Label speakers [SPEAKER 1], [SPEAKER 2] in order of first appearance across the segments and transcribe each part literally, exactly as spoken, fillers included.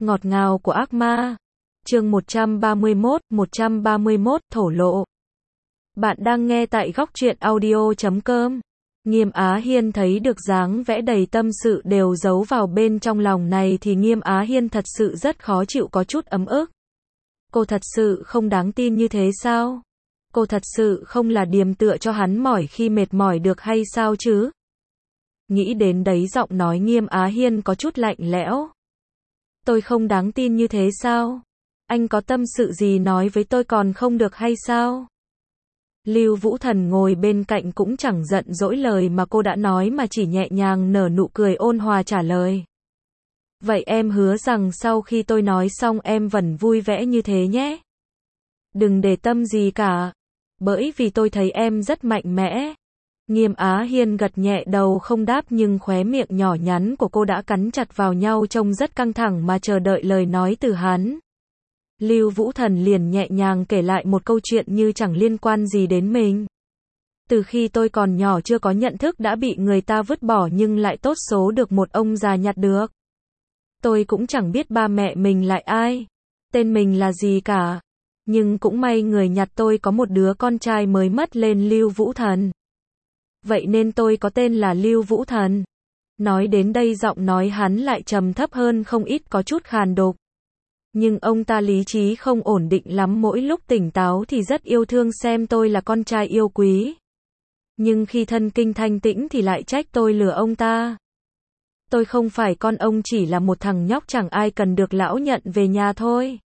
[SPEAKER 1] Ngọt ngào của ác ma. Chương một trăm ba mươi mốt, một trăm ba mươi mốt, thổ lộ. Bạn đang nghe tại góc truyện audio chấm com. Nghiêm Á Hiên thấy được dáng vẻ đầy tâm sự đều giấu vào bên trong lòng này thì Nghiêm Á Hiên thật sự rất khó chịu, có chút ấm ức. Cô thật sự không đáng tin như thế sao? Cô thật sự không là điềm tựa cho hắn mỏi khi mệt mỏi được hay sao chứ? Nghĩ đến đấy giọng nói Nghiêm Á Hiên có chút lạnh lẽo. Tôi không đáng tin như thế sao? Anh có tâm sự gì nói với tôi còn không được hay sao? Lưu Vũ Thần ngồi bên cạnh cũng chẳng giận dỗi lời mà cô đã nói mà chỉ nhẹ nhàng nở nụ cười ôn hòa trả lời. Vậy em hứa rằng sau khi tôi nói xong em vẫn vui vẻ như thế nhé. Đừng để tâm gì cả. Bởi vì tôi thấy em rất mạnh mẽ. Nghiêm Á Hiên gật nhẹ đầu không đáp nhưng khóe miệng nhỏ nhắn của cô đã cắn chặt vào nhau trông rất căng thẳng mà chờ đợi lời nói từ hắn. Lưu Vũ Thần liền nhẹ nhàng kể lại một câu chuyện như chẳng liên quan gì đến mình. Từ khi tôi còn nhỏ chưa có nhận thức đã bị người ta vứt bỏ nhưng lại tốt số được một ông già nhặt được. Tôi cũng chẳng biết ba mẹ mình là ai, tên mình là gì cả. Nhưng cũng may người nhặt tôi có một đứa con trai mới mất lên Lưu Vũ Thần. Vậy nên tôi có tên là Lưu Vũ Thần. Nói đến đây giọng nói hắn lại trầm thấp hơn không ít, có chút khàn đục. Nhưng ông ta lý trí không ổn định lắm, mỗi lúc tỉnh táo thì rất yêu thương xem tôi là con trai yêu quý. Nhưng khi thân kinh thanh tĩnh thì lại trách tôi lừa ông ta. Tôi không phải con ông, chỉ là một thằng nhóc chẳng ai cần được lão nhận về nhà thôi.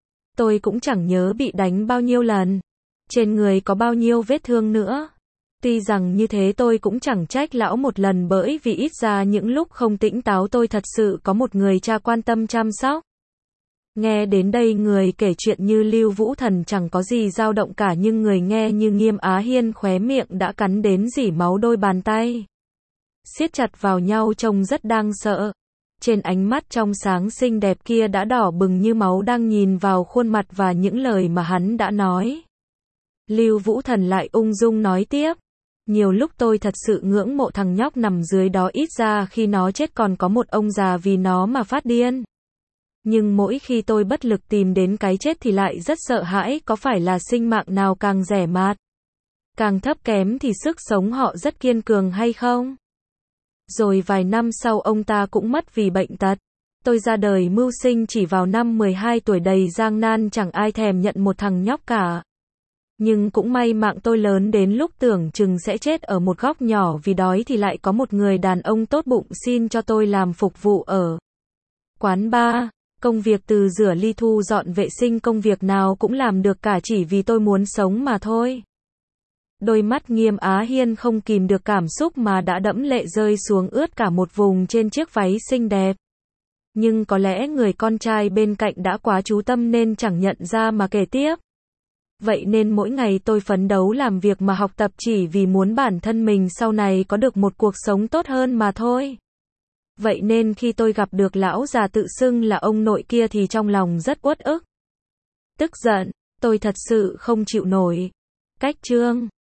[SPEAKER 1] Tôi cũng chẳng nhớ bị đánh bao nhiêu lần. Trên người có bao nhiêu vết thương nữa. Tuy rằng như thế tôi cũng chẳng trách lão một lần, bởi vì ít ra những lúc không tỉnh táo tôi thật sự có một người cha quan tâm chăm sóc. Nghe đến đây người kể chuyện như Lưu Vũ Thần chẳng có gì dao động cả, nhưng người nghe như Nghiêm Á Hiên khóe miệng đã cắn đến rỉ máu, đôi bàn tay siết chặt vào nhau trông rất đáng sợ. Trên ánh mắt trong sáng xinh đẹp kia đã đỏ bừng như máu đang nhìn vào khuôn mặt và những lời mà hắn đã nói. Lưu Vũ Thần lại ung dung nói tiếp. Nhiều lúc tôi thật sự ngưỡng mộ thằng nhóc nằm dưới đó, ít ra khi nó chết còn có một ông già vì nó mà phát điên. Nhưng mỗi khi tôi bất lực tìm đến cái chết thì lại rất sợ hãi, có phải là sinh mạng nào càng rẻ mạt, càng thấp kém thì sức sống họ rất kiên cường hay không? Rồi vài năm sau ông ta cũng mất vì bệnh tật. Tôi ra đời mưu sinh chỉ vào năm mười hai tuổi, đầy gian nan, chẳng ai thèm nhận một thằng nhóc cả. Nhưng cũng may mạng tôi lớn đến lúc tưởng chừng sẽ chết ở một góc nhỏ vì đói thì lại có một người đàn ông tốt bụng xin cho tôi làm phục vụ ở quán bar. Công việc từ rửa ly thu dọn vệ sinh, công việc nào cũng làm được cả, chỉ vì tôi muốn sống mà thôi. Đôi mắt Nghiêm Á Hiên không kìm được cảm xúc mà đã đẫm lệ rơi xuống, ướt cả một vùng trên chiếc váy xinh đẹp. Nhưng có lẽ người con trai bên cạnh đã quá chú tâm nên chẳng nhận ra mà kể tiếp. Vậy nên mỗi ngày tôi phấn đấu làm việc mà học tập chỉ vì muốn bản thân mình sau này có được một cuộc sống tốt hơn mà thôi. Vậy nên khi tôi gặp được lão già tự xưng là ông nội kia thì trong lòng rất uất ức. Tức giận, tôi thật sự không chịu nổi. Cách chương